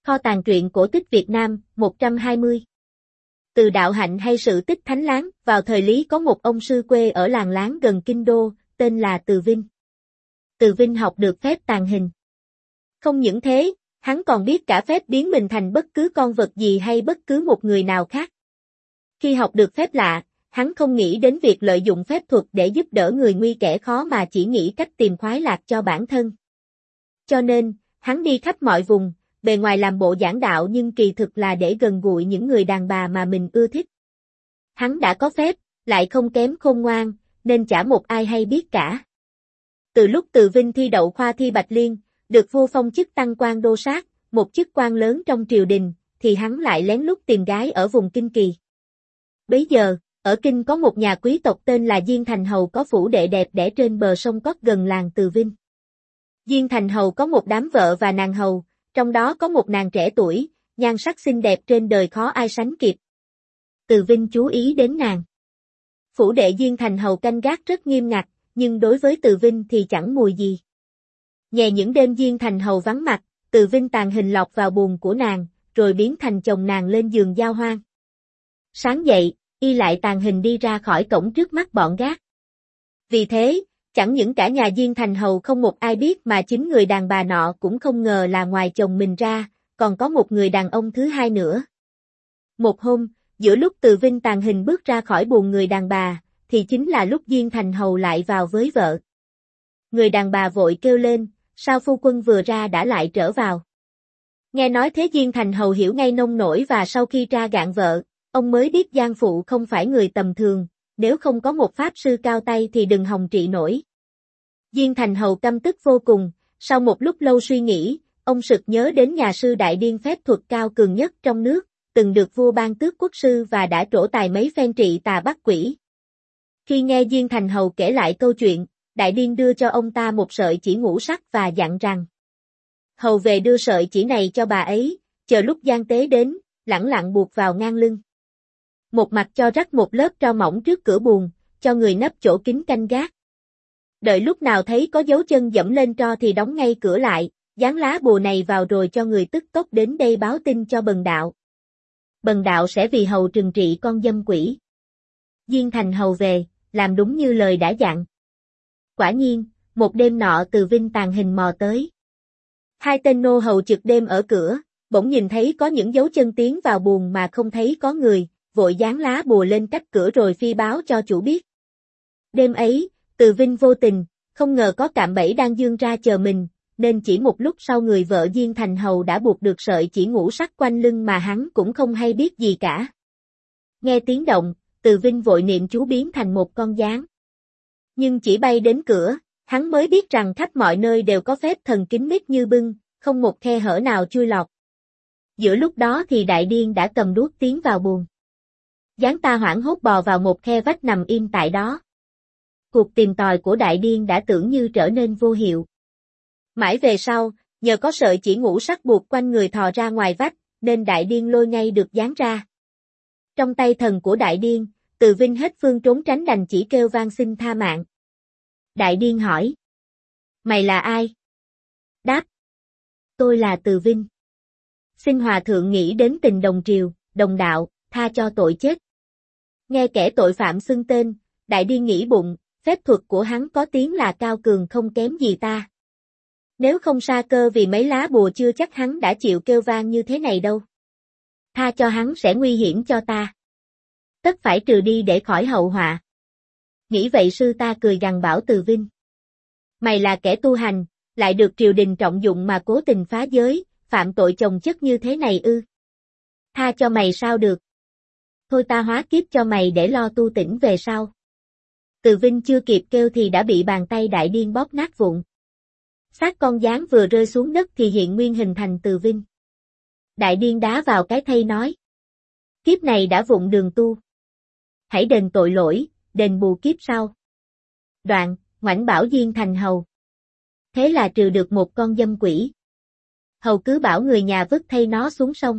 Kho tàng truyện cổ tích Việt Nam, 120. Từ đạo hạnh hay sự tích Thánh Láng, vào thời Lý có một ông sư quê ở làng Láng gần Kinh Đô, tên là Từ Vinh. Từ Vinh học được phép tàng hình. Không những thế, hắn còn biết cả phép biến mình thành bất cứ con vật gì hay bất cứ một người nào khác. Khi học được phép lạ, hắn không nghĩ đến việc lợi dụng phép thuật để giúp đỡ người nguy kẻ khó mà chỉ nghĩ cách tìm khoái lạc cho bản thân. Cho nên, hắn đi khắp mọi vùng, bề ngoài làm bộ giảng đạo nhưng kỳ thực là để gần gũi những người đàn bà mà mình ưa thích. Hắn đã có phép, lại không kém khôn ngoan, nên chả một ai hay biết cả. Từ lúc Từ Vinh thi đậu khoa thi Bạch Liên, được vua phong chức tăng quan đô sát, một chức quan lớn trong triều đình, thì hắn lại lén lút tìm gái ở vùng Kinh Kỳ. Bấy giờ, ở Kinh có một nhà quý tộc tên là Diên Thành Hầu có phủ đệ đẹp đẽ trên bờ sông Cót gần làng Từ Vinh. Diên Thành Hầu có một đám vợ và nàng hầu, trong đó có một nàng trẻ tuổi, nhan sắc xinh đẹp trên đời khó ai sánh kịp. Từ Vinh chú ý đến nàng. Phủ đệ Diên Thành Hầu canh gác rất nghiêm ngặt, nhưng đối với Từ Vinh thì chẳng mùi gì. Nhè những đêm Diên Thành Hầu vắng mặt, Từ Vinh tàng hình lọc vào buồng của nàng, rồi biến thành chồng nàng lên giường giao hoan. Sáng dậy, y lại tàng hình đi ra khỏi cổng trước mắt bọn gác. Vì thế, chẳng những cả nhà Diên Thành Hầu không một ai biết mà chính người đàn bà nọ cũng không ngờ là ngoài chồng mình ra, còn có một người đàn ông thứ hai nữa. Một hôm, giữa lúc Từ Vinh tàng hình bước ra khỏi buồng người đàn bà, thì chính là lúc Diên Thành Hầu lại vào với vợ. Người đàn bà vội kêu lên, sao phu quân vừa ra đã lại trở vào. Nghe nói thế Diên Thành Hầu hiểu ngay nông nổi và sau khi tra gạn vợ, ông mới biết Giang phụ không phải người tầm thường, nếu không có một pháp sư cao tay thì đừng hòng trị nổi. Diên Thành Hầu căm tức vô cùng, sau một lúc lâu suy nghĩ, ông sực nhớ đến nhà sư Đại Điên phép thuật cao cường nhất trong nước, từng được vua ban tước quốc sư và đã trổ tài mấy phen trị tà bắt quỷ. Khi nghe Diên Thành Hầu kể lại câu chuyện, Đại Điên đưa cho ông ta một sợi chỉ ngũ sắc và dặn rằng: Hầu về đưa sợi chỉ này cho bà ấy, chờ lúc gian tế đến, lẳng lặng buộc vào ngang lưng. Một mặt cho rắc một lớp tro mỏng trước cửa buồng, cho người nấp chỗ kín canh gác. Đợi lúc nào thấy có dấu chân dẫm lên tro thì đóng ngay cửa lại, dán lá bùa này vào rồi cho người tức tốc đến đây báo tin cho bần đạo. Bần đạo sẽ vì hầu trừng trị con dâm quỷ. Diên Thành Hầu về, làm đúng như lời đã dặn. Quả nhiên, một đêm nọ Từ Vinh tàng hình mò tới. Hai tên nô hầu trực đêm ở cửa, bỗng nhìn thấy có những dấu chân tiến vào buồng mà không thấy có người, vội dán lá bùa lên cách cửa rồi phi báo cho chủ biết. Đêm ấy, Từ Vinh vô tình, không ngờ có cạm bẫy đang dương ra chờ mình, nên chỉ một lúc sau người vợ Diên Thành Hầu đã buộc được sợi chỉ ngũ sắc quanh lưng mà hắn cũng không hay biết gì cả. Nghe tiếng động, Từ Vinh vội niệm chú biến thành một con gián. Nhưng chỉ bay đến cửa, hắn mới biết rằng khắp mọi nơi đều có phép thần kín mít như bưng, không một khe hở nào chui lọt. Giữa lúc đó thì Đại Điên đã cầm đuốc tiến vào buồng. Gián ta hoảng hốt bò vào một khe vách nằm im tại đó. Cuộc tìm tòi của Đại Điên đã tưởng như trở nên vô hiệu. Mãi về sau, nhờ có sợi chỉ ngũ sắc buộc quanh người thò ra ngoài vách, nên Đại Điên lôi ngay được gián ra. Trong tay thần của Đại Điên, Từ Vinh hết phương trốn tránh đành chỉ kêu van xin tha mạng. Đại Điên hỏi: Mày là ai? Đáp: Tôi là Từ Vinh. Xin hòa thượng nghĩ đến tình đồng triều, đồng đạo, tha cho tội chết. Nghe kẻ tội phạm xưng tên, Đại Điên nghĩ bụng, phép thuật của hắn có tiếng là cao cường không kém gì ta. Nếu không sa cơ vì mấy lá bùa chưa chắc hắn đã chịu kêu van như thế này đâu. Tha cho hắn sẽ nguy hiểm cho ta. Tất phải trừ đi để khỏi hậu họa. Nghĩ vậy sư ta cười gằn bảo Từ Vinh: Mày là kẻ tu hành, lại được triều đình trọng dụng mà cố tình phá giới, phạm tội chồng chất như thế này ư? Tha cho mày sao được? Thôi ta hóa kiếp cho mày để lo tu tỉnh về sau. Từ Vinh chưa kịp kêu thì đã bị bàn tay Đại Điên bóp nát vụn. Xác con gián vừa rơi xuống đất thì hiện nguyên hình thành Từ Vinh. Đại Điên đá vào cái thây nói: Kiếp này đã vụng đường tu. Hãy đền tội lỗi, đền bù kiếp sau. Đoạn, ngoảnh bảo Diên Thành Hầu: Thế là trừ được một con dâm quỷ. Hầu cứ bảo người nhà vứt thây nó xuống sông.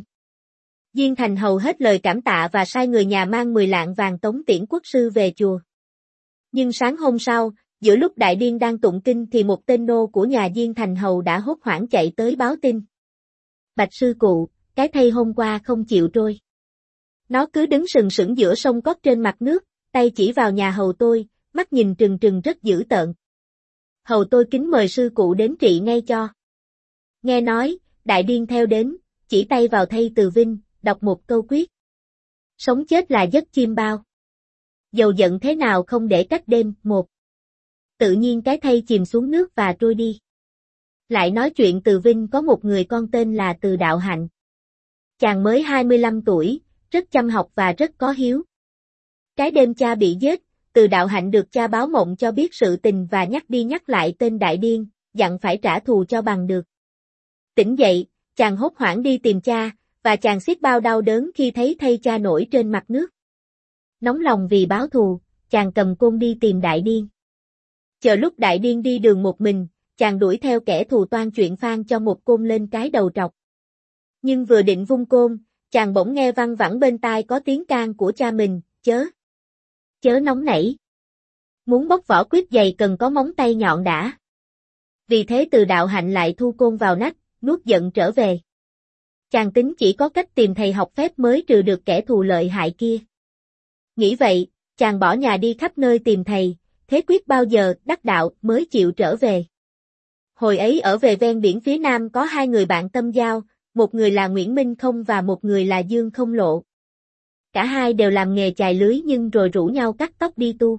Diên Thành Hầu hết lời cảm tạ và sai người nhà mang 10 lạng vàng tống tiễn quốc sư về chùa. Nhưng sáng hôm sau, giữa lúc Đại Điên đang tụng kinh thì một tên nô của nhà Diên Thành Hầu đã hốt hoảng chạy tới báo tin. Bạch sư cụ, cái thây hôm qua không chịu trôi. Nó cứ đứng sừng sững giữa sông cót trên mặt nước, tay chỉ vào nhà hầu tôi, mắt nhìn trừng trừng rất dữ tợn. Hầu tôi kính mời sư cụ đến trị ngay cho. Nghe nói, đại điên theo đến, chỉ tay vào thây Từ Vinh, đọc một câu quyết. Sống chết là giấc chim bao. Dầu giận thế nào không để cách đêm, một. Tự nhiên cái thây chìm xuống nước và trôi đi. Lại nói chuyện Từ Vinh có một người con tên là Từ Đạo Hạnh. Chàng mới 25 tuổi, rất chăm học và rất có hiếu. Cái đêm cha bị giết, Từ Đạo Hạnh được cha báo mộng cho biết sự tình và nhắc đi nhắc lại tên đại điên, dặn phải trả thù cho bằng được. Tỉnh dậy, chàng hốt hoảng đi tìm cha, và chàng xiết bao đau đớn khi thấy thây cha nổi trên mặt nước. Nóng lòng vì báo thù, chàng cầm côn đi tìm đại điên. Chờ lúc đại điên đi đường một mình, chàng đuổi theo kẻ thù toan chuyện phang cho một côn lên cái đầu trọc. Nhưng vừa định vung côn, chàng bỗng nghe văng vẳng bên tai có tiếng can của cha mình, chớ nóng nảy. Muốn bóc vỏ quyết dày cần có móng tay nhọn đã. Vì thế Từ Đạo Hạnh lại thu côn vào nách, nuốt giận trở về. Chàng tính chỉ có cách tìm thầy học phép mới trừ được kẻ thù lợi hại kia. Nghĩ vậy, chàng bỏ nhà đi khắp nơi tìm thầy, thế quyết bao giờ đắc đạo mới chịu trở về. Hồi ấy ở về ven biển phía nam có hai người bạn tâm giao, một người là Nguyễn Minh Không và một người là Dương Không Lộ. Cả hai đều làm nghề chài lưới nhưng rồi rủ nhau cắt tóc đi tu.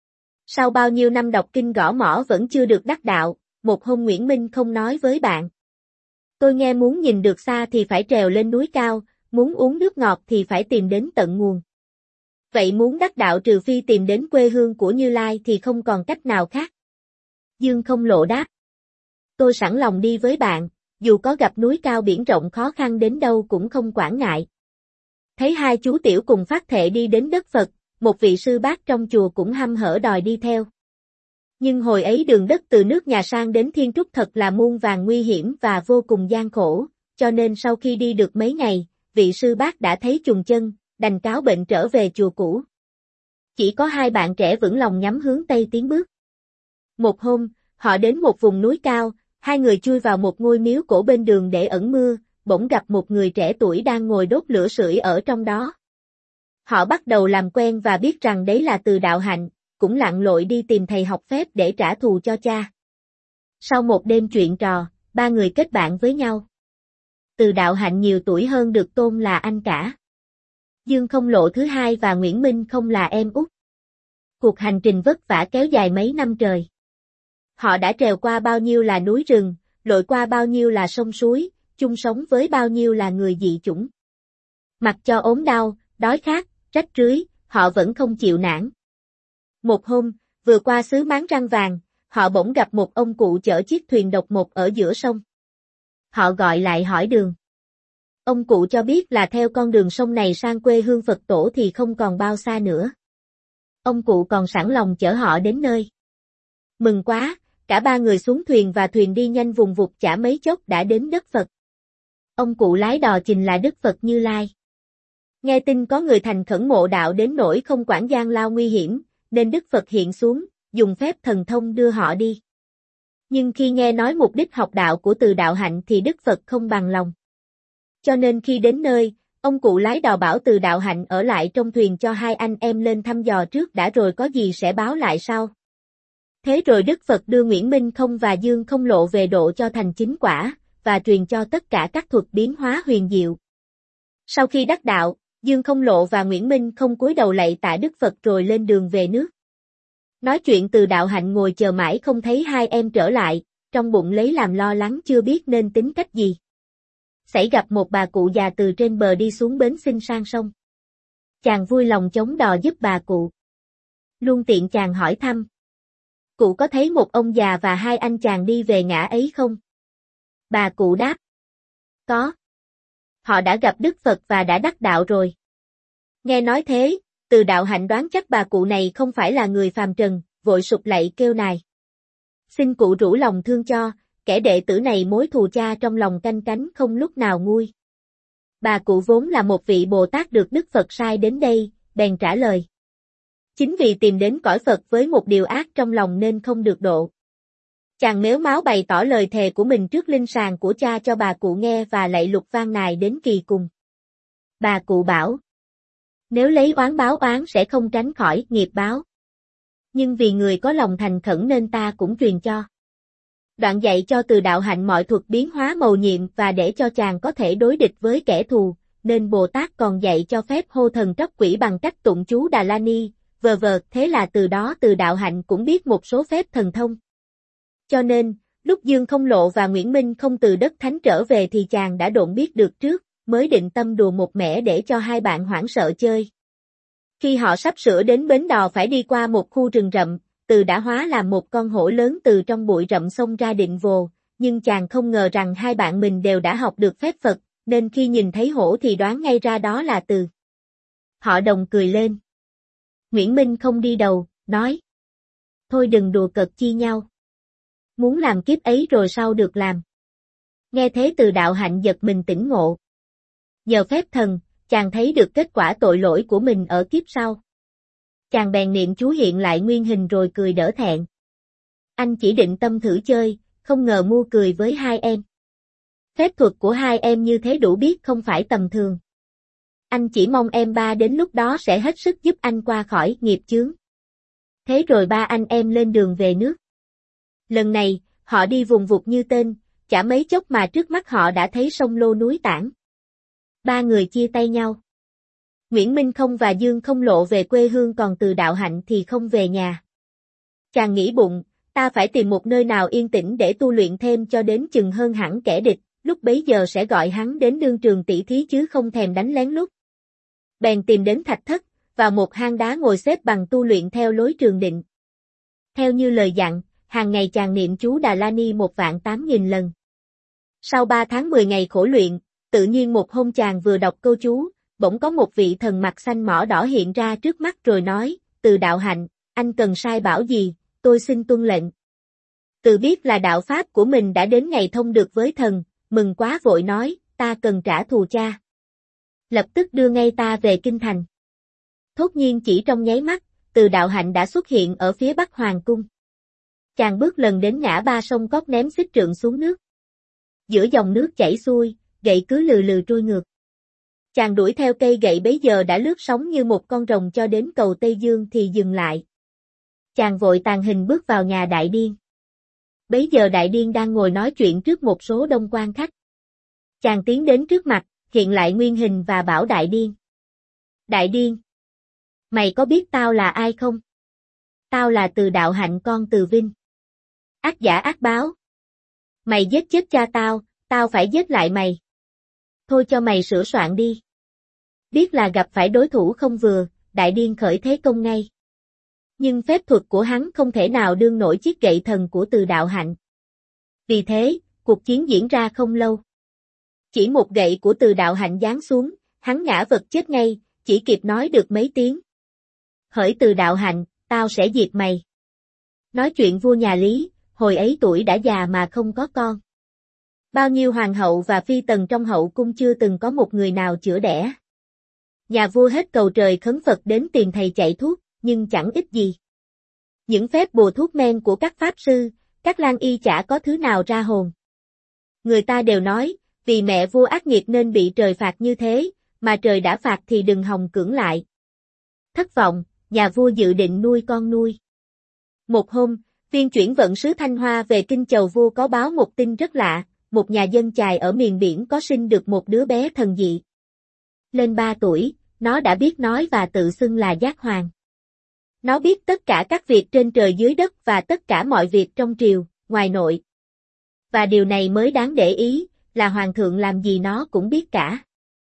Sau bao nhiêu năm đọc kinh gõ mõ vẫn chưa được đắc đạo, một hôm Nguyễn Minh Không nói với bạn. Tôi nghe muốn nhìn được xa thì phải trèo lên núi cao, muốn uống nước ngọt thì phải tìm đến tận nguồn. Vậy muốn đắc đạo trừ phi tìm đến quê hương của Như Lai thì không còn cách nào khác. Dương Không Lộ đáp. Tôi sẵn lòng đi với bạn, dù có gặp núi cao biển rộng khó khăn đến đâu cũng không quản ngại. Thấy hai chú tiểu cùng phát thệ đi đến đất Phật, một vị sư bác trong chùa cũng hăm hở đòi đi theo. Nhưng hồi ấy đường đất từ nước nhà sang đến Thiên Trúc thật là muôn vàn nguy hiểm và vô cùng gian khổ, cho nên sau khi đi được mấy ngày, vị sư bác đã thấy chùng chân, đành cáo bệnh trở về chùa cũ. Chỉ có hai bạn trẻ vững lòng nhắm hướng Tây tiến bước. Một hôm, họ đến một vùng núi cao, hai người chui vào một ngôi miếu cổ bên đường để ẩn mưa, bỗng gặp một người trẻ tuổi đang ngồi đốt lửa sưởi ở trong đó. Họ bắt đầu làm quen và biết rằng đấy là Từ Đạo Hạnh, cũng lặn lội đi tìm thầy học phép để trả thù cho cha. Sau một đêm chuyện trò, ba người kết bạn với nhau. Từ Đạo Hạnh nhiều tuổi hơn được tôn là anh cả. Dương Không Lộ thứ hai và Nguyễn Minh Không là em út. Cuộc hành trình vất vả kéo dài mấy năm trời. Họ đã trèo qua bao nhiêu là núi rừng, lội qua bao nhiêu là sông suối, chung sống với bao nhiêu là người dị chủng. Mặc cho ốm đau, đói khát, rách rưới, họ vẫn không chịu nản. Một hôm, vừa qua xứ Máng Răng Vàng, họ bỗng gặp một ông cụ chở chiếc thuyền độc mộc ở giữa sông. Họ gọi lại hỏi đường. Ông cụ cho biết là theo con đường sông này sang quê hương Phật tổ thì không còn bao xa nữa. Ông cụ còn sẵn lòng chở họ đến nơi. Mừng quá, cả ba người xuống thuyền và thuyền đi nhanh vùng vụt chả mấy chốc đã đến đất Phật. Ông cụ lái đò trình là Đức Phật Như Lai. Nghe tin có người thành khẩn mộ đạo đến nỗi không quản gian lao nguy hiểm, nên Đức Phật hiện xuống, dùng phép thần thông đưa họ đi. Nhưng khi nghe nói mục đích học đạo của Từ Đạo Hạnh thì Đức Phật không bằng lòng. Cho nên khi đến nơi, ông cụ lái đò bảo Từ Đạo Hạnh ở lại trong thuyền cho hai anh em lên thăm dò trước đã rồi có gì sẽ báo lại sau. Thế rồi Đức Phật đưa Nguyễn Minh Không và Dương Không Lộ về độ cho thành chính quả, và truyền cho tất cả các thuật biến hóa huyền diệu. Sau khi đắc đạo, Dương Không Lộ và Nguyễn Minh Không cúi đầu lạy tạ Đức Phật rồi lên đường về nước. Nói chuyện Từ Đạo Hạnh ngồi chờ mãi không thấy hai em trở lại, trong bụng lấy làm lo lắng chưa biết nên tính cách gì. Xảy gặp một bà cụ già từ trên bờ đi xuống bến xin sang sông. Chàng vui lòng chống đò giúp bà cụ. Luôn tiện chàng hỏi thăm. Cụ có thấy một ông già và hai anh chàng đi về ngã ấy không? Bà cụ đáp. Có. Họ đã gặp Đức Phật và đã đắc đạo rồi. Nghe nói thế, Từ Đạo Hạnh đoán chắc bà cụ này không phải là người phàm trần, vội sụp lạy kêu nài. Xin cụ rủ lòng thương cho, kẻ đệ tử này mối thù cha trong lòng canh cánh không lúc nào nguôi. Bà cụ vốn là một vị Bồ Tát được Đức Phật sai đến đây, bèn trả lời. Chính vì tìm đến cõi Phật với một điều ác trong lòng nên không được độ. Chàng mếu máo bày tỏ lời thề của mình trước linh sàng của cha cho bà cụ nghe và lạy lục van nài đến kỳ cùng. Bà cụ bảo, nếu lấy oán báo oán sẽ không tránh khỏi nghiệp báo. Nhưng vì người có lòng thành khẩn nên ta cũng truyền cho. Đoạn dạy cho Từ Đạo Hạnh mọi thuật biến hóa mầu nhiệm và để cho chàng có thể đối địch với kẻ thù, nên Bồ Tát còn dạy cho phép hô thần tróc quỷ bằng cách tụng chú Đà La Ni, thế là từ đó Từ Đạo Hạnh cũng biết một số phép thần thông. Cho nên, lúc Dương Không Lộ và Nguyễn Minh Không từ đất thánh trở về thì chàng đã độn biết được trước, mới định tâm đùa một mẻ để cho hai bạn hoảng sợ chơi. Khi họ sắp sửa đến bến đò phải đi qua một khu rừng rậm, Từ đã hóa làm một con hổ lớn từ trong bụi rậm xông ra định vồ, nhưng chàng không ngờ rằng hai bạn mình đều đã học được phép Phật, nên khi nhìn thấy hổ thì đoán ngay ra đó là Từ. Họ đồng cười lên. Nguyễn Minh Không đi đầu, nói. Thôi đừng đùa cợt chi nhau. Muốn làm kiếp ấy rồi sau được làm. Nghe thế Từ Đạo Hạnh giật mình tỉnh ngộ. Nhờ phép thần, chàng thấy được kết quả tội lỗi của mình ở kiếp sau. Chàng bèn niệm chú hiện lại nguyên hình rồi cười đỡ thẹn. Anh chỉ định tâm thử chơi, không ngờ mua cười với hai em. Phép thuật của hai em như thế đủ biết không phải tầm thường. Anh chỉ mong em ba đến lúc đó sẽ hết sức giúp anh qua khỏi nghiệp chướng. Thế rồi ba anh em lên đường về nước. Lần này, họ đi vùng vụt như tên, chả mấy chốc mà trước mắt họ đã thấy sông Lô núi Tản. Ba người chia tay nhau. Nguyễn Minh Không và Dương Không Lộ về quê hương còn Từ Đạo Hạnh thì không về nhà. Chàng nghĩ bụng, ta phải tìm một nơi nào yên tĩnh để tu luyện thêm cho đến chừng hơn hẳn kẻ địch, lúc bấy giờ sẽ gọi hắn đến đương trường tỷ thí chứ không thèm đánh lén lút. Bèn tìm đến thạch thất, vào một hang đá ngồi xếp bằng tu luyện theo lối trường định. Theo như lời dặn, hàng ngày chàng niệm chú Đà La Ni 18000 lần. Sau 3 tháng 10 ngày khổ luyện, tự nhiên một hôm chàng vừa đọc câu chú, bỗng có một vị thần mặt xanh mỏ đỏ hiện ra trước mắt rồi nói, Từ Đạo Hạnh, anh cần sai bảo gì, tôi xin tuân lệnh. Từ biết là đạo pháp của mình đã đến ngày thông được với thần, mừng quá vội nói, ta cần trả thù cha. Lập tức đưa ngay ta về kinh thành. Thốt nhiên chỉ trong nháy mắt, Từ Đạo Hạnh đã xuất hiện ở phía bắc hoàng cung. Chàng bước lần đến ngã ba sông Cốc ném xích trượng xuống nước. Giữa dòng nước chảy xuôi, gậy cứ lừ lừ trôi ngược. Chàng đuổi theo cây gậy bấy giờ đã lướt sóng như một con rồng cho đến cầu Tây Dương thì dừng lại. Chàng vội tàng hình bước vào nhà Đại Điên. Bấy giờ Đại Điên đang ngồi nói chuyện trước một số đông quan khách. Chàng tiến đến trước mặt, hiện lại nguyên hình và bảo Đại Điên. Đại Điên, mày có biết tao là ai không? Tao là Từ Đạo Hạnh con Từ Vinh. Ác giả ác báo. Mày giết chết cha tao, tao phải giết lại mày. Thôi cho mày sửa soạn đi. Biết là gặp phải đối thủ không vừa, Đại Điên khởi thế công ngay. Nhưng phép thuật của hắn không thể nào đương nổi chiếc gậy thần của Từ Đạo Hạnh. Vì thế, cuộc chiến diễn ra không lâu. Chỉ một gậy của Từ Đạo Hạnh giáng xuống, hắn ngã vật chết ngay, chỉ kịp nói được mấy tiếng. Hỡi Từ Đạo Hạnh, tao sẽ diệt mày. Nói chuyện vua nhà Lý, hồi ấy tuổi đã già mà không có con. Bao nhiêu hoàng hậu và phi tần trong hậu cung chưa từng có một người nào chữa đẻ. Nhà vua hết cầu trời khấn Phật đến tìm thầy chạy thuốc, nhưng chẳng ích gì. Những phép bùa thuốc men của các pháp sư, các lang y chả có thứ nào ra hồn. Người ta đều nói, vì mẹ vua ác nghiệp nên bị trời phạt như thế, mà trời đã phạt thì đừng hòng cưỡng lại. Thất vọng, nhà vua dự định nuôi con nuôi. Một hôm, viên chuyển vận sứ Thanh Hoa về kinh chầu vua có báo một tin rất lạ, một nhà dân chài ở miền biển có sinh được một đứa bé thần dị. Lên 3 tuổi, nó đã biết nói và tự xưng là Giác Hoàng. Nó biết tất cả các việc trên trời dưới đất và tất cả mọi việc trong triều, ngoài nội. Và điều này mới đáng để ý, là hoàng thượng làm gì nó cũng biết cả.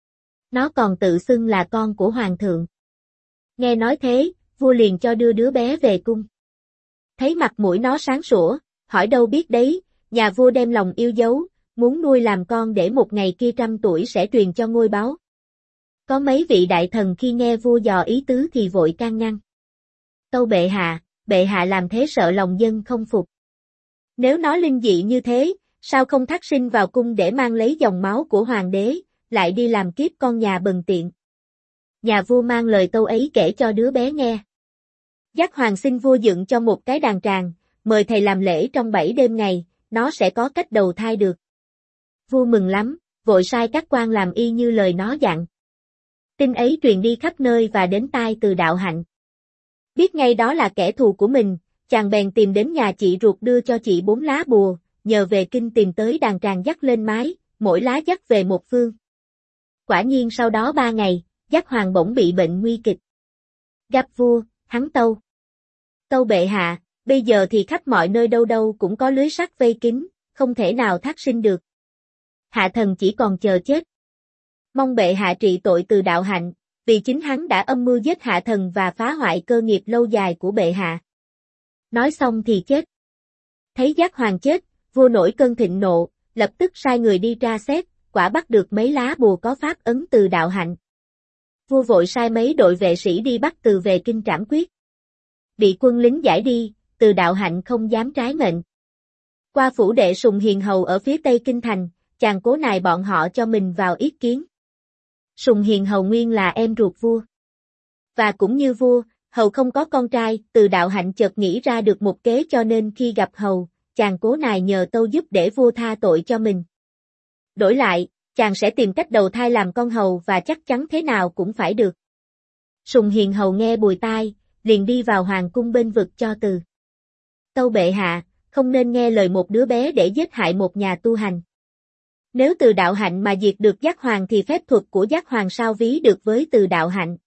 Nó còn tự xưng là con của hoàng thượng. Nghe nói thế, vua liền cho đưa đứa bé về cung. Thấy mặt mũi nó sáng sủa, hỏi đâu biết đấy, nhà vua đem lòng yêu dấu, muốn nuôi làm con để một ngày kia 100 tuổi sẽ truyền cho ngôi báu. Có mấy vị đại thần khi nghe vua dò ý tứ thì vội can ngăn. Tâu bệ hạ làm thế sợ lòng dân không phục. Nếu nó linh dị như thế, sao không thác sinh vào cung để mang lấy dòng máu của hoàng đế, lại đi làm kiếp con nhà bần tiện. Nhà vua mang lời tâu ấy kể cho đứa bé nghe. Giác Hoàng xin vua dựng cho một cái đàn tràng, mời thầy làm lễ trong 7 đêm ngày, nó sẽ có cách đầu thai được. Vua mừng lắm, vội sai các quan làm y như lời nó dặn. Tin ấy truyền đi khắp nơi và đến tai Từ Đạo Hạnh. Biết ngay đó là kẻ thù của mình, chàng bèn tìm đến nhà chị ruột đưa cho chị 4 lá bùa, nhờ về kinh tìm tới đàn tràng dắt lên mái, mỗi lá dắt về một phương. Quả nhiên sau đó 3 ngày, Dắt Hoàng bỗng bị bệnh nguy kịch. Gặp vua, hắn tâu. Tâu bệ hạ, bây giờ thì khắp mọi nơi đâu đâu cũng có lưới sắt vây kín, không thể nào thác sinh được. Hạ thần chỉ còn chờ chết. Mong bệ hạ trị tội Từ Đạo Hạnh, vì chính hắn đã âm mưu giết hạ thần và phá hoại cơ nghiệp lâu dài của bệ hạ. Nói xong thì chết. Thấy Dắt Hoàng chết, vua nổi cơn thịnh nộ, lập tức sai người đi tra xét, quả bắt được mấy lá bùa có pháp ấn Từ Đạo Hạnh. Vua vội sai mấy đội vệ sĩ đi bắt Từ về kinh trảm quyết. Bị quân lính giải đi, Từ Đạo Hạnh không dám trái mệnh. Qua phủ đệ Sùng Hiền Hầu ở phía tây kinh thành, chàng cố nài bọn họ cho mình vào yết kiến. Sùng Hiền Hầu nguyên là em ruột vua. Và cũng như vua, Hầu không có con trai, Từ Đạo Hạnh chợt nghĩ ra được một kế cho nên khi gặp Hầu, chàng cố nài nhờ tâu giúp để vua tha tội cho mình. Đổi lại, chàng sẽ tìm cách đầu thai làm con Hầu và chắc chắn thế nào cũng phải được. Sùng Hiền Hầu nghe bùi tai, liền đi vào hoàng cung bên vực cho Từ. Tâu bệ hạ, không nên nghe lời một đứa bé để giết hại một nhà tu hành. Nếu Từ Đạo Hạnh mà diệt được Dắt Hoàng thì phép thuật của Dắt Hoàng sao ví được với Từ Đạo Hạnh.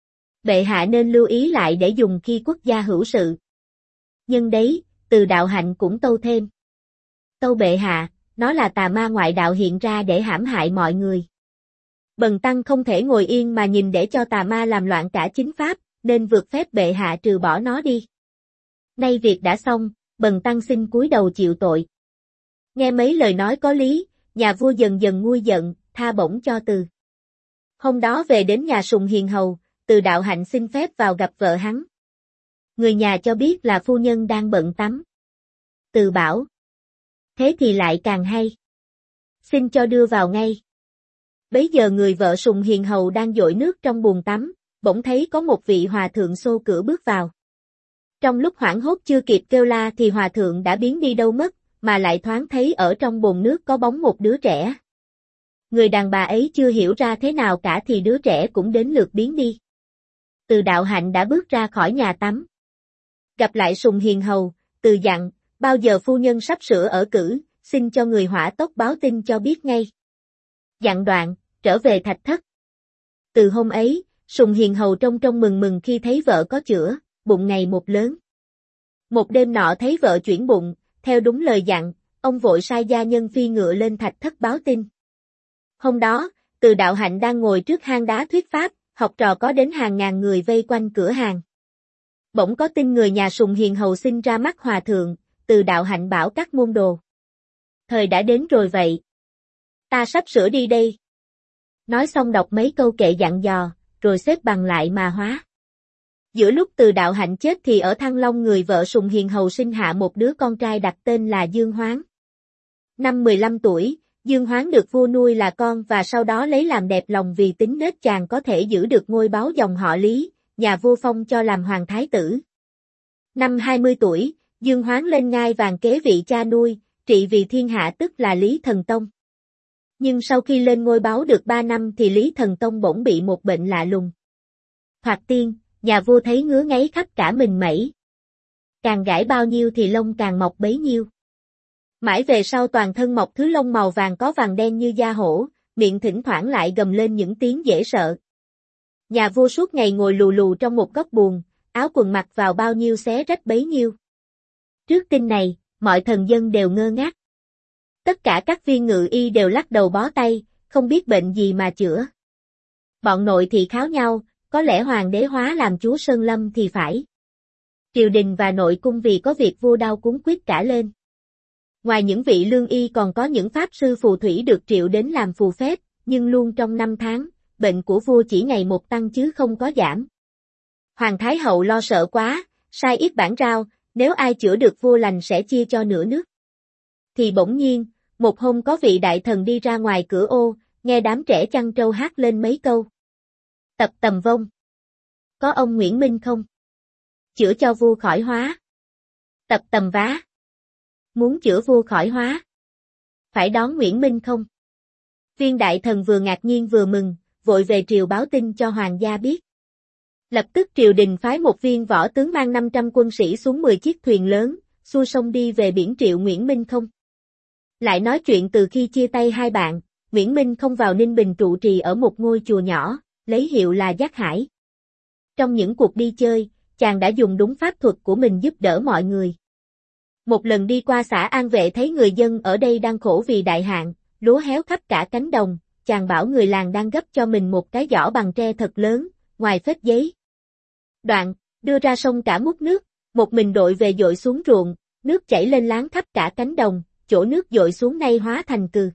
Bệ hạ nên lưu ý lại để dùng khi quốc gia hữu sự. Nhưng đấy, Từ Đạo Hạnh cũng tâu thêm. Tâu bệ hạ, nó là tà ma ngoại đạo hiện ra để hãm hại mọi người. Bần tăng không thể ngồi yên mà nhìn để cho tà ma làm loạn cả chính pháp, nên vượt phép bệ hạ trừ bỏ nó đi. Nay việc đã xong, bần tăng xin cúi đầu chịu tội. Nghe mấy lời nói có lý, nhà vua dần dần nguôi giận, tha bổng cho Từ. Hôm đó về đến nhà Sùng Hiền Hầu, Từ Đạo Hạnh xin phép vào gặp vợ hắn. Người nhà cho biết là phu nhân đang bận tắm. Từ bảo. Thế thì lại càng hay. Xin cho đưa vào ngay. Bấy giờ người vợ Sùng Hiền Hầu đang dội nước trong bồn tắm, bỗng thấy có một vị hòa thượng xô cửa bước vào. Trong lúc hoảng hốt chưa kịp kêu la thì hòa thượng đã biến đi đâu mất, mà lại thoáng thấy ở trong bồn nước có bóng một đứa trẻ. Người đàn bà ấy chưa hiểu ra thế nào cả thì đứa trẻ cũng đến lượt biến đi. Từ Đạo Hạnh đã bước ra khỏi nhà tắm. Gặp lại Sùng Hiền Hầu, Từ dặn, bao giờ phu nhân sắp sửa ở cử, xin cho người hỏa tốc báo tin cho biết ngay. Dặn đoạn, trở về thạch thất. Từ hôm ấy, Sùng Hiền Hầu trông mừng mừng khi thấy vợ có chữa, bụng ngày một lớn. Một đêm nọ thấy vợ chuyển bụng, theo đúng lời dặn, ông vội sai gia nhân phi ngựa lên thạch thất báo tin. Hôm đó, Từ Đạo Hạnh đang ngồi trước hang đá thuyết pháp, học trò có đến hàng ngàn người vây quanh cửa hàng. Bỗng có tin người nhà Sùng Hiền Hầu xin ra mắt hòa thượng, Từ Đạo Hạnh bảo các môn đồ. Thời đã đến rồi vậy. Ta sắp sửa đi đây. Nói xong đọc mấy câu kệ dặn dò, rồi xếp bằng lại mà hóa. Giữa lúc Từ Đạo Hạnh chết thì ở Thăng Long người vợ Sùng Hiền Hầu sinh hạ một đứa con trai đặt tên là Dương Hoán. Năm 15 tuổi, Dương Hoán được vua nuôi là con và sau đó lấy làm đẹp lòng vì tính nết chàng có thể giữ được ngôi báu dòng họ Lý, nhà vua phong cho làm hoàng thái tử. Năm 20 tuổi, Dương Hoán lên ngai vàng kế vị cha nuôi, trị vì thiên hạ tức là Lý Thần Tông. Nhưng sau khi lên ngôi báu được 3 năm thì Lý Thần Tông bỗng bị một bệnh lạ lùng. Thoạt tiên, nhà vua thấy ngứa ngáy khắp cả mình mẩy. Càng gãi bao nhiêu thì lông càng mọc bấy nhiêu. Mãi về sau toàn thân mọc thứ lông màu vàng có vàng đen như da hổ, miệng thỉnh thoảng lại gầm lên những tiếng dễ sợ. Nhà vua suốt ngày ngồi lù lù trong một góc buồng, áo quần mặc vào bao nhiêu xé rách bấy nhiêu. Trước tin này, mọi thần dân đều ngơ ngác. Tất cả các viên ngự y đều lắc đầu bó tay, không biết bệnh gì mà chữa. Bọn nội thì kháo nhau, có lẽ hoàng đế hóa làm chúa Sơn Lâm thì phải. Triều đình và nội cung vì có việc vua đau cuống quýt cả lên. Ngoài những vị lương y còn có những pháp sư phù thủy được triệu đến làm phù phép, nhưng luôn trong 5 tháng, bệnh của vua chỉ ngày một tăng chứ không có giảm. Hoàng Thái Hậu lo sợ quá, sai yết bản rao, nếu ai chữa được vua lành sẽ chia cho nửa nước. Thì bỗng nhiên, một hôm có vị đại thần đi ra ngoài cửa ô, nghe đám trẻ chăn trâu hát lên mấy câu. Tập tầm vông. Có ông Nguyễn Minh không? Chữa cho vua khỏi hóa. Tập tầm vá. Muốn chữa vua khỏi hóa. Phải đón Nguyễn Minh không? Viên đại thần vừa ngạc nhiên vừa mừng, vội về triều báo tin cho hoàng gia biết. Lập tức triều đình phái một viên võ tướng mang 500 quân sĩ xuống 10 chiếc thuyền lớn, xuôi sông đi về biển triệu Nguyễn Minh không. Lại nói chuyện từ khi chia tay hai bạn, Nguyễn Minh không vào Ninh Bình trụ trì ở một ngôi chùa nhỏ, lấy hiệu là Giác Hải. Trong những cuộc đi chơi, chàng đã dùng đúng pháp thuật của mình giúp đỡ mọi người. Một lần đi qua xã An Vệ thấy người dân ở đây đang khổ vì đại hạn, lúa héo khắp cả cánh đồng, chàng bảo người làng đang gấp cho mình một cái giỏ bằng tre thật lớn, ngoài phết giấy. Đoạn, đưa ra sông cả múc nước, một mình đội về dội xuống ruộng, nước chảy lên láng khắp cả cánh đồng, chỗ nước dội xuống nay hóa thành cừ.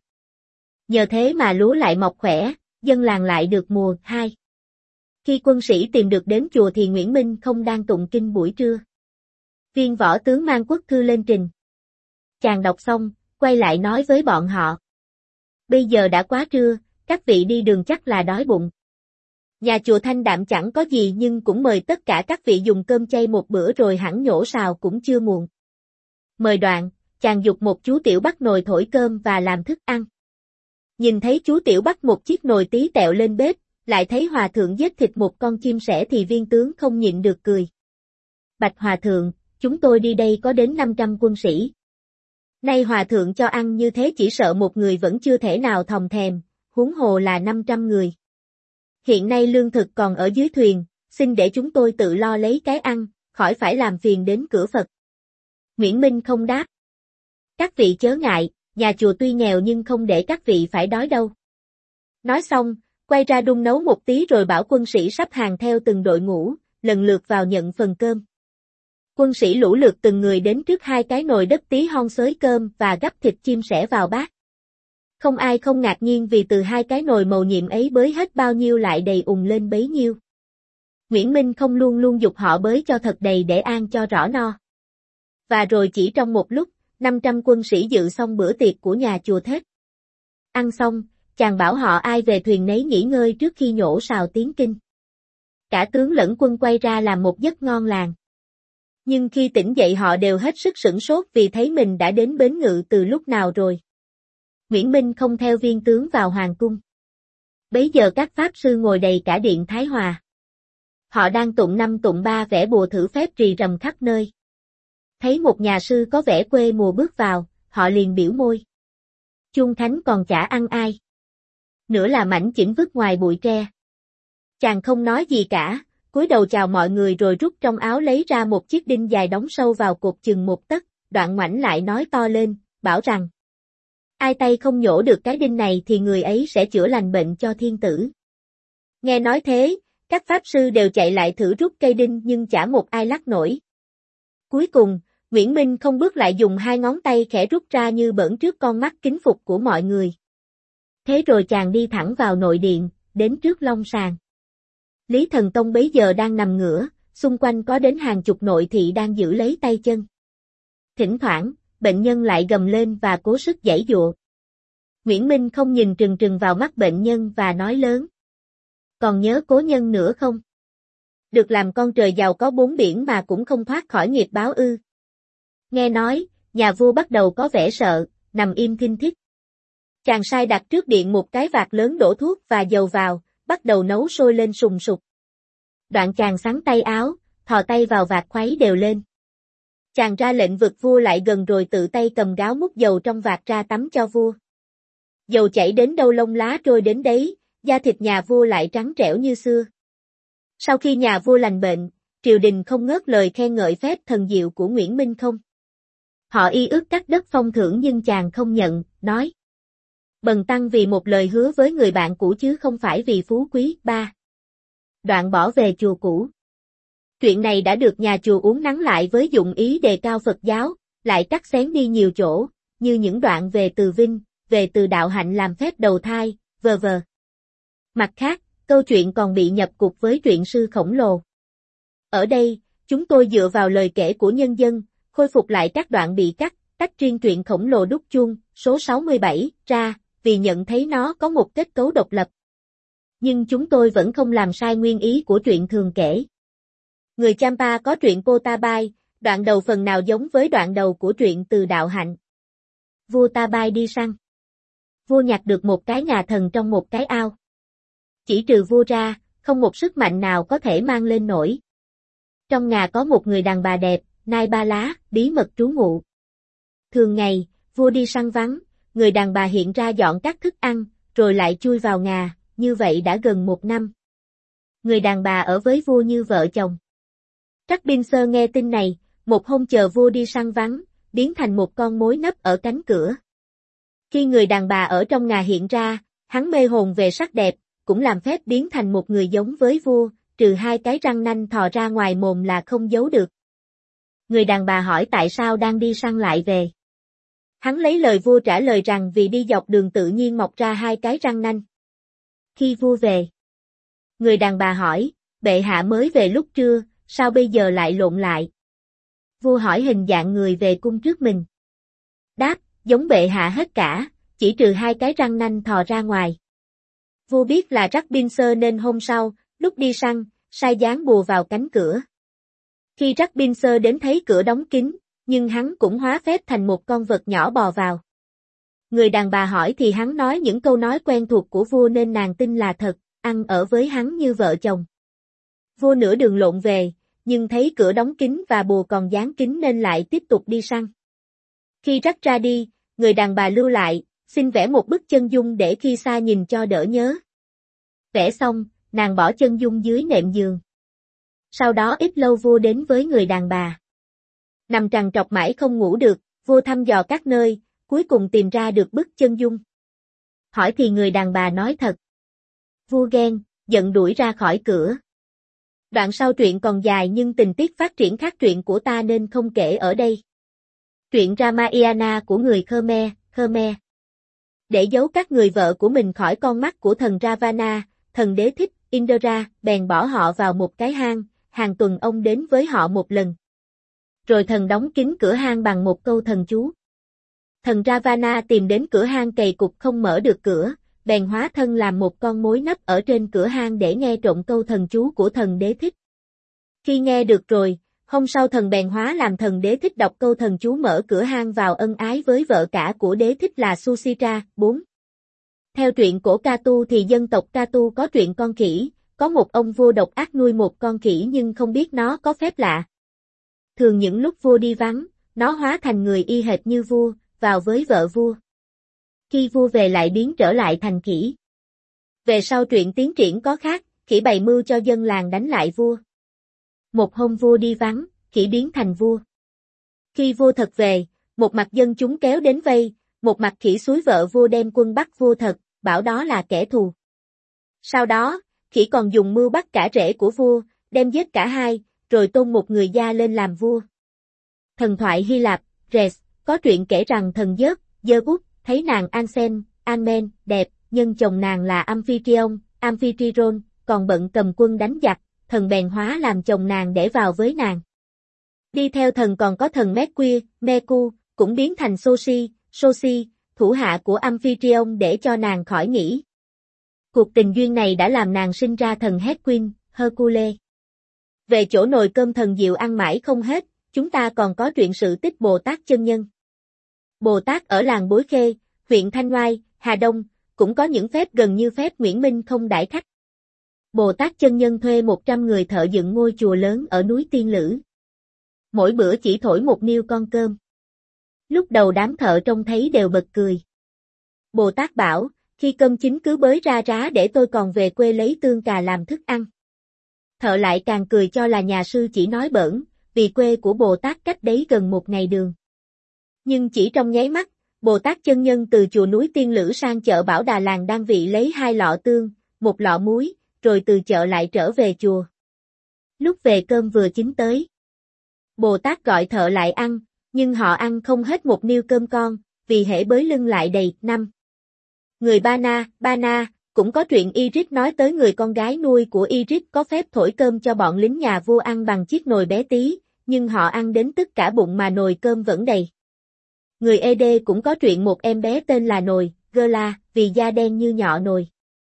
Nhờ thế mà lúa lại mọc khỏe, dân làng lại được mùa 2. Khi quân sĩ tìm được đến chùa thì Nguyễn Minh không đang tụng kinh buổi trưa. Viên võ tướng mang quốc thư lên trình. Chàng đọc xong, quay lại nói với bọn họ. Bây giờ đã quá trưa, các vị đi đường chắc là đói bụng. Nhà chùa thanh đạm chẳng có gì nhưng cũng mời tất cả các vị dùng cơm chay một bữa rồi hẳn nhổ sào cũng chưa muộn. Mời đoạn, chàng giục một chú tiểu bắt nồi thổi cơm và làm thức ăn. Nhìn thấy chú tiểu bắt một chiếc nồi tí tẹo lên bếp, lại thấy hòa thượng giết thịt một con chim sẻ thì viên tướng không nhịn được cười. Bạch hòa thượng, chúng tôi đi đây có đến 500 quân sĩ. Nay hòa thượng cho ăn như thế chỉ sợ một người vẫn chưa thể nào thòng thèm, huống hồ là 500 người. Hiện nay lương thực còn ở dưới thuyền, xin để chúng tôi tự lo lấy cái ăn, khỏi phải làm phiền đến cửa Phật. Nguyễn Minh không đáp. Các vị chớ ngại, nhà chùa tuy nghèo nhưng không để các vị phải đói đâu. Nói xong, quay ra đun nấu một tí rồi bảo quân sĩ sắp hàng theo từng đội ngũ, lần lượt vào nhận phần cơm. Quân sĩ lũ lượt từng người đến trước hai cái nồi đất tí hon xới cơm và gắp thịt chim sẻ vào bát. Không ai không ngạc nhiên vì từ hai cái nồi màu nhiệm ấy bới hết bao nhiêu lại đầy ùn lên bấy nhiêu. Nguyễn Minh không luôn luôn giục họ bới cho thật đầy để ăn cho rõ no. Và rồi chỉ trong một lúc, 500 quân sĩ dự xong bữa tiệc của nhà chùa Thết. Ăn xong, chàng bảo họ ai về thuyền nấy nghỉ ngơi trước khi nhổ sào tiếng kinh. Cả tướng lẫn quân quay ra làm một giấc ngon lành. Nhưng khi tỉnh dậy họ đều hết sức sửng sốt vì thấy mình đã đến bến ngự từ lúc nào rồi. Nguyễn Minh không theo viên tướng vào hoàng cung. Bấy giờ các pháp sư ngồi đầy cả điện Thái Hòa. Họ đang tụng năm tụng ba vẽ bùa thử phép rì rầm khắp nơi. Thấy một nhà sư có vẻ quê mùa bước vào, họ liền biểu môi. Chuông thánh còn chả ăn ai. Nữa là mảnh chỉnh vứt ngoài bụi tre. Chàng không nói gì cả, cúi đầu chào mọi người rồi rút trong áo lấy ra một chiếc đinh dài đóng sâu vào cột chừng một tấc, đoạn ngoảnh lại nói to lên, bảo rằng ai tay không nhổ được cái đinh này thì người ấy sẽ chữa lành bệnh cho thiên tử. Nghe nói thế, các pháp sư đều chạy lại thử rút cây đinh nhưng chả một ai lắc nổi. Cuối cùng, Nguyễn Minh không bước lại dùng hai ngón tay khẽ rút ra như bỡn trước con mắt kính phục của mọi người. Thế rồi chàng đi thẳng vào nội điện, đến trước long sàng. Lý Thần Tông bấy giờ đang nằm ngửa, xung quanh có đến hàng chục nội thị đang giữ lấy tay chân. Thỉnh thoảng, bệnh nhân lại gầm lên và cố sức giãy giụa. Nguyễn Minh không nhìn trừng trừng vào mắt bệnh nhân và nói lớn. Còn nhớ cố nhân nữa không? Được làm con trời giàu có bốn biển mà cũng không thoát khỏi nghiệp báo ư. Nghe nói, nhà vua bắt đầu có vẻ sợ, nằm im thinh thích. Chàng sai đặt trước điện một cái vạc lớn đổ thuốc và dầu vào, bắt đầu nấu sôi lên sùng sục. Đoạn chàng xắn tay áo, thò tay vào vạc khuấy đều lên. Chàng ra lệnh vực vua lại gần rồi tự tay cầm gáo múc dầu trong vạc ra tắm cho vua. Dầu chảy đến đâu lông lá trôi đến đấy, da thịt nhà vua lại trắng trẻo như xưa. Sau khi nhà vua lành bệnh, triều đình không ngớt lời khen ngợi phép thần diệu của Nguyễn Minh không. Họ y ước cắt đất phong thưởng nhưng chàng không nhận, nói. Bần tăng vì một lời hứa với người bạn cũ chứ không phải vì phú quý. 3. Đoạn bỏ về chùa cũ. Chuyện này đã được nhà chùa uốn nắn lại với dụng ý đề cao Phật giáo, lại cắt xén đi nhiều chỗ, như những đoạn về từ Vinh, về từ đạo hạnh làm phép đầu thai, v.v. Mặt khác, câu chuyện còn bị nhập cục với truyện sư khổng lồ. Ở đây, chúng tôi dựa vào lời kể của nhân dân, khôi phục lại các đoạn bị cắt, tách riêng truyện khổng lồ đúc chuông, số 67, ra, vì nhận thấy nó có một kết cấu độc lập. Nhưng chúng tôi vẫn không làm sai nguyên ý của truyện thường kể. Người Champa có truyện Potabai, Đoạn đầu phần nào giống với đoạn đầu của truyện Từ Đạo Hạnh. Vua ta bay đi săn. Vua nhặt được một cái ngà thần trong một cái ao. Chỉ trừ vua ra, không một sức mạnh nào có thể mang lên nổi. Trong ngà có một người đàn bà đẹp, nai ba lá, bí mật trú ngụ. Thường ngày, vua đi săn vắng, người đàn bà hiện ra dọn các thức ăn, rồi lại chui vào ngà, như vậy đã gần 1 năm. Người đàn bà ở với vua như vợ chồng. Trắc Binh Sơ nghe tin này, một hôm chờ vua đi săn vắng, biến thành một con mối nấp ở cánh cửa. Khi người đàn bà ở trong ngà hiện ra, hắn mê hồn về sắc đẹp, cũng làm phép biến thành một người giống với vua, trừ 2 cái răng nanh thò ra ngoài mồm là không giấu được. Người đàn bà hỏi tại sao đang đi săn lại về. Hắn lấy lời vua trả lời rằng vì đi dọc đường tự nhiên mọc ra 2 cái răng nanh. Khi vua về, người đàn bà hỏi, bệ hạ mới về lúc trưa, sao bây giờ lại lộn lại? Vua hỏi hình dạng người về cung trước mình. Đáp, giống bệ hạ hết cả, chỉ trừ 2 cái răng nanh thò ra ngoài. Vua biết là Trắc Binh Sơ nên hôm sau, lúc đi săn, sai dán bùa vào cánh cửa. Khi Trắc Binh Sơ đến thấy cửa đóng kín, nhưng hắn cũng hóa phép thành một con vật nhỏ bò vào. Người đàn bà hỏi thì hắn nói những câu nói quen thuộc của vua nên nàng tin là thật, ăn ở với hắn như vợ chồng. Vua nửa đường lộn về, nhưng thấy cửa đóng kín và bùa còn dán kín nên lại tiếp tục đi săn. Khi Trắc ra đi, người đàn bà lưu lại, xin vẽ một bức chân dung để khi xa nhìn cho đỡ nhớ. Vẽ xong, nàng bỏ chân dung dưới nệm giường. Sau đó ít lâu vua đến với người đàn bà. Nằm trằn trọc mãi không ngủ được, vua thăm dò các nơi, cuối cùng tìm ra được bức chân dung. Hỏi thì người đàn bà nói thật. Vua ghen, giận đuổi ra khỏi cửa. Đoạn sau truyện còn dài nhưng tình tiết phát triển khác truyện của ta nên không kể ở đây. Truyện Ramayana của người Khmer. Để giấu các người vợ của mình khỏi con mắt của thần Ravana, thần đế thích, Indra, bèn bỏ họ vào một cái hang, hàng tuần ông đến với họ một lần. Rồi thần đóng kín cửa hang bằng một câu thần chú. Thần Ravana tìm đến cửa hang cày cục không mở được cửa, bèn hóa thân làm một con mối nấp ở trên cửa hang để nghe trộm câu thần chú của thần đế thích. Khi nghe được rồi, hôm sau thần bèn hóa làm thần đế thích đọc câu thần chú mở cửa hang vào ân ái với vợ cả của đế thích là Suchitra. 4. Theo truyện cổ Catu thì dân tộc Catu có truyện con khỉ, có một ông vua độc ác nuôi một con khỉ nhưng không biết nó có phép lạ. Thường những lúc vua đi vắng, nó hóa thành người y hệt như vua, vào với vợ vua. Khi vua về lại biến trở lại thành khỉ. Về sau truyện tiến triển có khác, khỉ bày mưu cho dân làng đánh lại vua. Một hôm vua đi vắng, khỉ biến thành vua. Khi vua thật về, một mặt dân chúng kéo đến vây, một mặt khỉ xúi vợ vua đem quân bắt vua thật, bảo đó là kẻ thù. Sau đó, khỉ còn dùng mưu bắt cả rể của vua, đem giết cả hai, rồi tôn một người gia lên làm vua. Thần thoại Hy Lạp, Res, có truyện kể rằng thần Zeus thấy nàng Anmen, đẹp, nhân chồng nàng là Amphitryon, còn bận cầm quân đánh giặc, thần bèn hóa làm chồng nàng để vào với nàng. Đi theo thần còn có thần Meku, cũng biến thành Sosi, thủ hạ của Amphitryon để cho nàng khỏi nghỉ. Cuộc tình duyên này đã làm nàng sinh ra thần Hercules. Về chỗ nồi cơm thần diệu ăn mãi không hết, chúng ta còn có truyện sự tích Bồ Tát chân nhân. Bồ Tát ở làng Bối Khê, huyện Thanh Oai, Hà Đông, cũng có những phép gần như phép Nguyễn Minh không đãi khách. Bồ Tát chân nhân thuê 100 người thợ dựng ngôi chùa lớn ở núi Tiên Lữ. Mỗi bữa chỉ thổi một niêu con cơm. Lúc đầu đám thợ trông thấy đều bật cười. Bồ Tát bảo, khi cơm chín cứ bới ra rá để tôi còn về quê lấy tương cà làm thức ăn. Thợ lại càng cười cho là nhà sư chỉ nói bỡn, vì quê của Bồ Tát cách đấy gần 1 ngày đường. Nhưng chỉ trong nháy mắt, Bồ Tát chân nhân từ chùa núi Tiên Lữ sang chợ Bảo Đà làng Đan Vị lấy 2 lọ tương, 1 lọ muối, rồi từ chợ lại trở về chùa. Lúc về cơm vừa chín tới. Bồ Tát gọi thợ lại ăn, nhưng họ ăn không hết 1 niêu cơm con, vì hễ bới lưng lại đầy. 5. Người Ba Na, cũng có truyện Iris nói tới người con gái nuôi của Iris có phép thổi cơm cho bọn lính nhà vua ăn bằng chiếc nồi bé tí, nhưng họ ăn đến tất cả bụng mà nồi cơm vẫn đầy. Người Ede cũng có truyện một em bé tên là Nồi, Gela, vì da đen như nhọ nồi.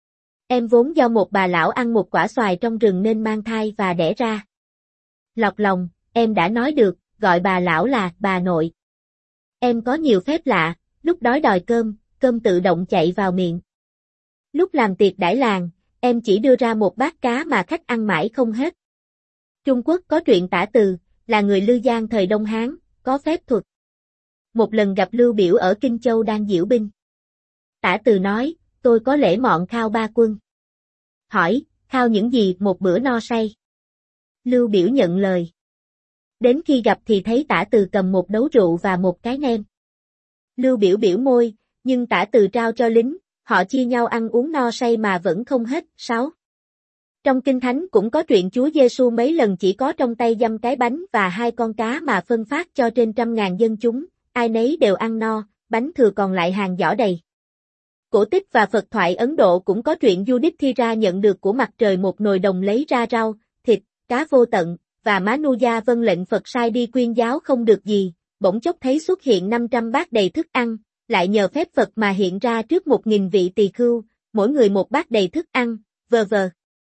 Em vốn do một bà lão ăn một quả xoài trong rừng nên mang thai và đẻ ra. Lọt lòng, em đã nói được, gọi bà lão là bà nội. Em có nhiều phép lạ, lúc đói đòi cơm, cơm tự động chạy vào miệng. Lúc làm tiệc đãi làng, em chỉ đưa ra một bát cá mà khách ăn mãi không hết. Trung Quốc có truyện Tả Từ, là người Lư Giang thời Đông Hán, có phép thuật. Một lần gặp Lưu Biểu ở Kinh Châu đang diễu binh. Tả Từ nói, tôi có lễ mọn khao ba quân. Hỏi, khao những gì một bữa no say? Lưu Biểu nhận lời. Đến khi gặp thì thấy Tả Từ cầm một đấu rượu và một cái nem. Lưu Biểu biểu môi, nhưng Tả Từ trao cho lính, họ chia nhau ăn uống no say mà vẫn không hết. 6. Trong Kinh Thánh cũng có truyện Chúa Giêsu mấy lần chỉ có trong tay dăm cái bánh và 2 con cá mà phân phát cho trên 100.000 dân chúng, ai nấy đều ăn no, bánh thừa còn lại hàng giỏ đầy. Cổ tích và Phật thoại Ấn Độ cũng có truyện Yudhishthira nhận được của mặt trời một nồi đồng lấy ra rau, thịt, cá vô tận, và Manuja vâng lệnh Phật sai đi quyên giáo không được gì, bỗng chốc thấy xuất hiện 500 bát đầy thức ăn, lại nhờ phép Phật mà hiện ra trước 1.000 vị tỳ khưu, mỗi người một bát đầy thức ăn, vờ vờ.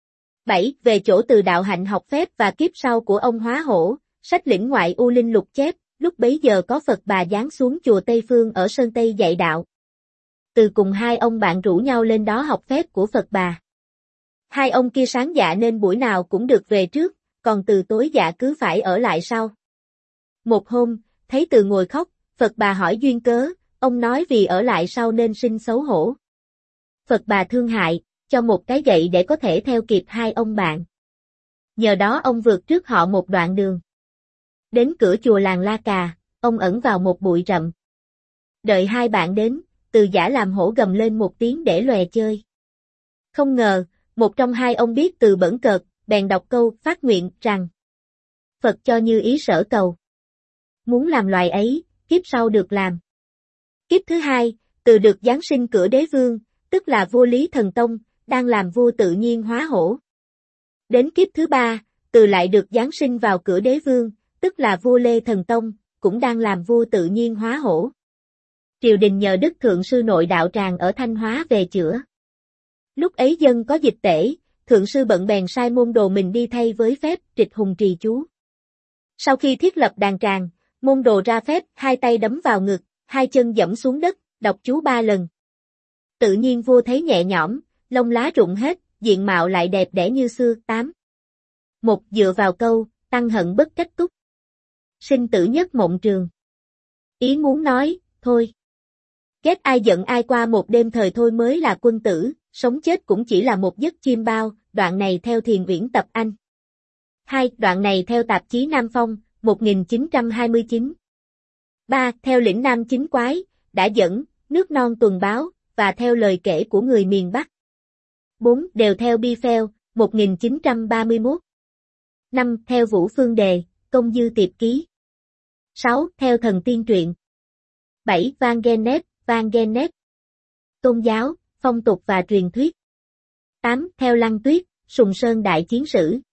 7. Về chỗ từ đạo hạnh học phép và kiếp sau của ông Hóa Hổ, sách lĩnh ngoại U Linh Lục chép, lúc bấy giờ có Phật Bà giáng xuống chùa Tây Phương ở Sơn Tây dạy đạo. Từ cùng 2 ông bạn rủ nhau lên đó học phép của Phật Bà. 2 ông kia sáng dạ nên buổi nào cũng được về trước, còn Từ tối dạ cứ phải ở lại sau. Một hôm, thấy Từ ngồi khóc, Phật Bà hỏi duyên cớ, ông nói vì ở lại sau nên sinh xấu hổ. Phật Bà thương hại, cho một cái gậy để có thể theo kịp 2 ông bạn. Nhờ đó ông vượt trước họ một đoạn đường. Đến cửa chùa làng La Cà, ông ẩn vào một bụi rậm. Đợi 2 bạn đến, Từ giả làm hổ gầm lên một tiếng để lòe chơi. Không ngờ, một trong 2 ông biết Từ bẩn cợt, bèn đọc câu phát nguyện rằng Phật cho như ý sở cầu. Muốn làm loài ấy, kiếp sau được làm. Kiếp thứ 2, Từ được giáng sinh cửa đế vương, tức là vua Lý Thần Tông, đang làm vua tự nhiên hóa hổ. Đến kiếp thứ 3, Từ lại được giáng sinh vào cửa đế vương, tức là vua Lê Thần Tông, cũng đang làm vua tự nhiên hóa hổ. Triều đình nhờ Đức Thượng Sư nội đạo tràng ở Thanh Hóa về chữa. Lúc ấy dân có dịch tễ, Thượng Sư bận bèn sai môn đồ mình đi thay với phép trịch hùng trì chú. Sau khi thiết lập đàn tràng, môn đồ ra phép 2 tay đấm vào ngực, 2 chân giẫm xuống đất, đọc chú 3 lần. Tự nhiên vua thấy nhẹ nhõm, lông lá rụng hết, diện mạo lại đẹp đẽ như xưa. 8. Một dựa vào câu, tăng hận bất cách túc. Sinh tử nhất mộng trường. Ý muốn nói, thôi. Ghét ai giận ai qua một đêm thời thôi mới là quân tử, sống chết cũng chỉ là một giấc chiêm bao, đoạn này theo Thiền Uyển Tập Anh. 2. Đoạn này theo tạp chí Nam Phong, 1929. 3. Theo lĩnh Nam Chính Quái, đã dẫn, nước non tuần báo, và theo lời kể của người miền Bắc. 4. Đều theo Biphel, 1931. 5. Theo Vũ Phương Đề, Công Dư Tiệp Ký. 6. Theo Thần Tiên Truyện. 7. Van Genet. Tôn giáo, phong tục và truyền thuyết. 8. Theo Lăng Tuyết, Sùng Sơn Đại Chiến Sử.